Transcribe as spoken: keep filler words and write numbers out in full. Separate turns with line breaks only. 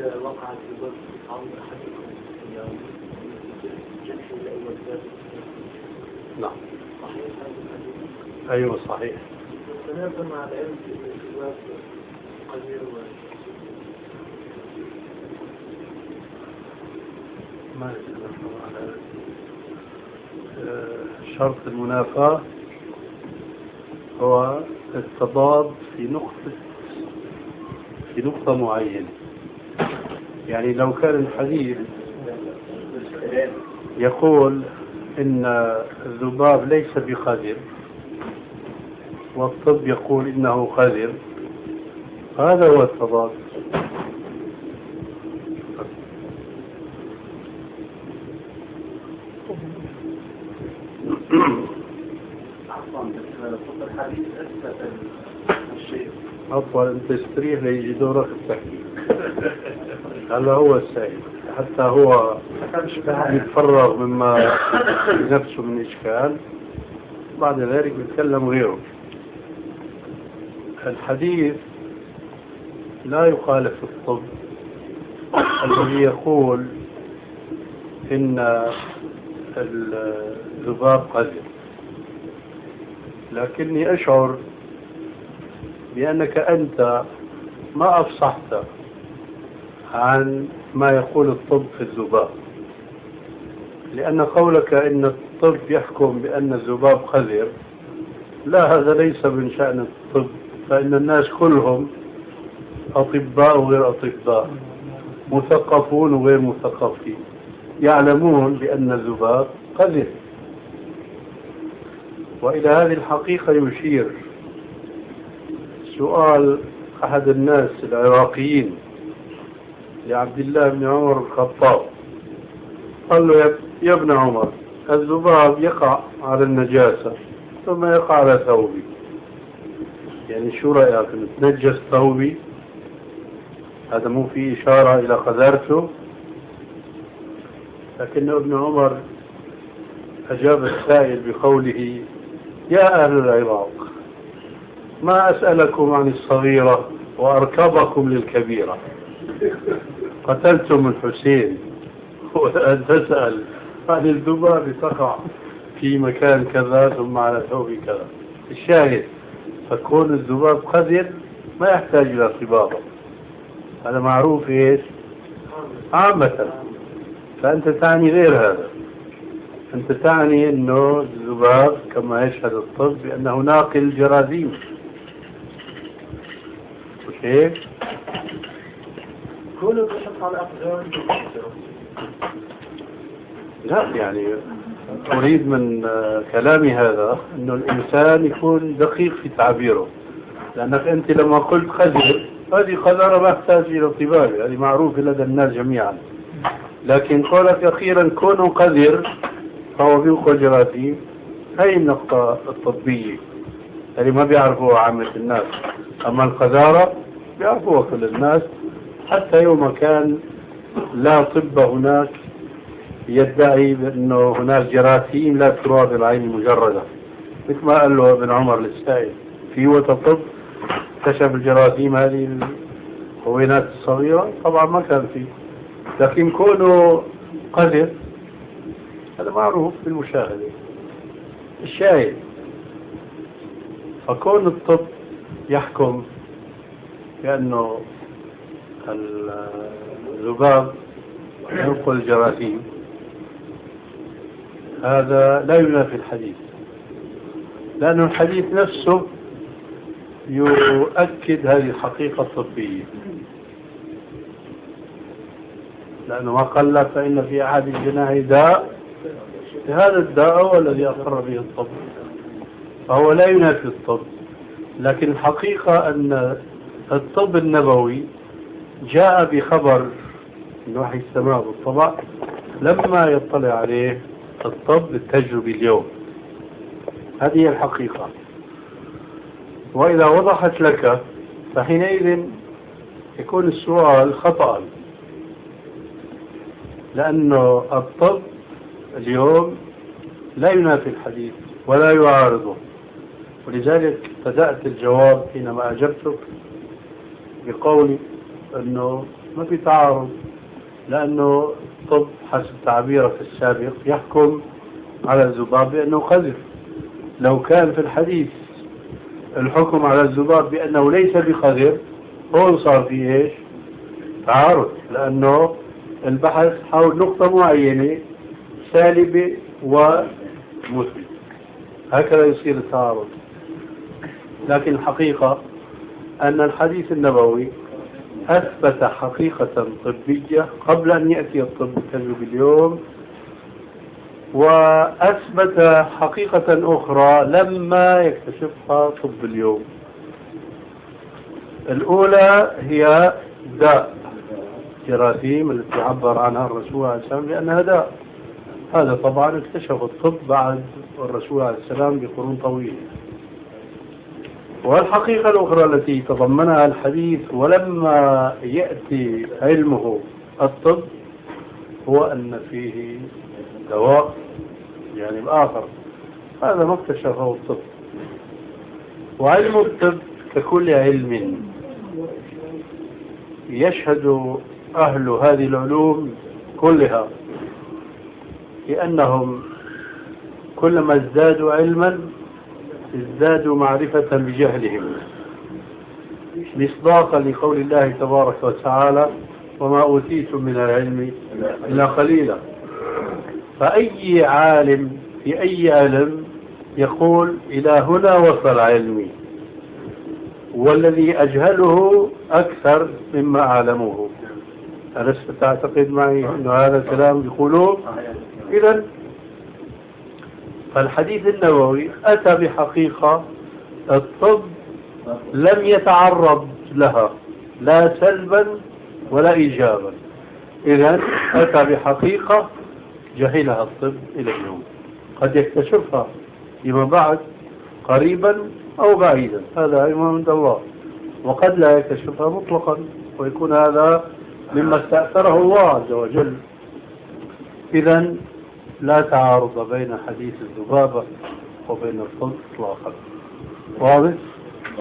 إذا وقعت في ظرف عن أحدكم يعني جنح الأول ذات
نعم
صحيح هذا الحديث؟
أيوة صحيح.
تناسب مع العلم في الإجواء قدير و
ما يتناسب على شرط المنافاة هو التضاد في نقطة في نقطة معينة. يعني لو كان الحديث يقول إن الذباب ليس بقذر والطب يقول إنه قذر، هذا هو التضاد.
الحديث أثبت الشيء.
أفضل أن تستريح ليجي دورك التحكي. هذا هو السائل، حتى هو يتفرغ مما نفسه من إشكال، بعد ذلك يتكلم غيره. الحديث لا يخالف الطب الذي يقول إن الذباب قذر، لكني أشعر بأنك أنت ما أفصحت عن ما يقول الطب في الذباب، لأن قولك إن الطب يحكم بأن الذباب قذر، لا، هذا ليس من شأن الطب، فإن الناس كلهم أطباء وغير أطباء، مثقفون وغير مثقفين، يعلمون بأن الذباب قذر. وإلى هذه الحقيقة يشير سؤال أحد الناس العراقيين لعبد الله بن عمر الخطاب، قال له يا ابن عمر، الذباب يقع على النجاسة ثم يقع على ثوبي، يعني شو رأيك نتنجس ثوبي؟ هذا مو في إشارة إلى قذارته؟ لكن ابن عمر أجاب السائل بقوله يا أهل العراق، ما أسألكم عن الصغيرة وأركبكم للكبيرة، قتلتم الحسين وأن تسأل عن الذباب تقع في مكان كذا ثم على ثوب كذا. الشاهد فكون الذباب قذر ما يحتاج إلى صبابة، هذا معروف إيش عامة. فأنت تعني غير هذا، أنت تعني أنه الذباب كما يشهد الطب بأنه ناقل جراثيم، مش هيك؟
كله بيحط على أقدام.
لا، يعني أريد من كلامي هذا أنه الإنسان يكون دقيق في تعبيره، لأنك أنت لما قلت قذر، هذه قذرة ما تحتاج إلى طبابة، هذه معروفة لدى الناس جميعا. لكن قولك أخيرا كونه قذر فهو بينقل جراثيم، هي النقطة الطبية اللي ما بيعرفوها عامة الناس. أما القذارة بيعرفوها كل الناس، حتى يوم كان لا طب هناك يدعي بأنه هناك جراثيم لا ترى بالعين المجردة، مثل ما قال له ابن عمر للسائل في وطب اكتشف الجراثيم هذه الهوينات الصغيرة، طبعا ما كان فيه، لكن كونه قذر هذا معروف بالمشاهدة. الشاهد فكون الطب يحكم بأنه الذباب ينقل الجراثيم، هذا لا ينافي الحديث، لأن الحديث نفسه يؤكد هذه الحقيقة الطبية، لأنه ما قال لك فإن في أحد الجناح داء، هذا الداء هو الذي أقر به الطب، فهو لا ينافي الطب. لكن الحقيقة أن الطب النبوي جاء بخبر من وحي السماء بالطبع لما يطلع عليه الطب التجربي اليوم، هذه هي الحقيقة. وإذا وضحت لك فحينئذ يكون السؤال خطأ، لأنه الطب اليوم لا ينافي الحديث ولا يعارضه. ولذلك بدأت الجواب حينما أجبتك بقولي أنه ما في تعارض، لأنه الطب حسب تعبيرك السابق يحكم على الذباب بأنه قذر. لو كان في الحديث الحكم على الذباب بأنه ليس بقذر، هون صار في إيش؟ تعارض، لأنه البحث حول نقطة معينة سالبة ومثبتة، هكذا يصير التعارض. لكن الحقيقة أن الحديث النبوي أثبت حقيقة طبية قبل أن يأتي الطب التجريبي اليوم، وأثبت حقيقة أخرى لما يكتشفها طب اليوم. الأولى هي داء جراثيم التي عبر عنها الرسول عليه السلام لأنها داء. هذا طبعا اكتشف الطب بعد الرسول عليه السلام بقرون طويلة. والحقيقة الأخرى التي تضمنها الحديث ولما يأتي علمه الطب هو أن فيه دواء، يعني الآخر هذا ما اكتشفه الطب. وعلم الطب ككل علم يشهد أهل هذه العلوم كلها لأنهم كلما ازدادوا علما ازدادوا معرفة بجهلهم، مصداقا لقول الله تبارك وتعالى: وما أوتيتم من العلم إلا قليلا. فأي عالم في أي علم يقول إلى هنا وصل علمي، والذي أجهله أكثر مما أعلمه. ألست تعتقد معي أن هذا الكلام يقولوه؟ إذن فالحديث النبوي أتى بحقيقة الطب لم يتعرض لها لا سلبا ولا إيجابا. إذن أتى بحقيقة جهلها الطب إلى اليوم، قد يكتشفها فيما بعد قريبا أو بعيدا، هذا علم عند الله، وقد لا يكتشفها مطلقا ويكون هذا مما استأثره الله عز وجل. إذن لا تعارض بين حديث الذبابة وبين الطب إطلاقا. واضح؟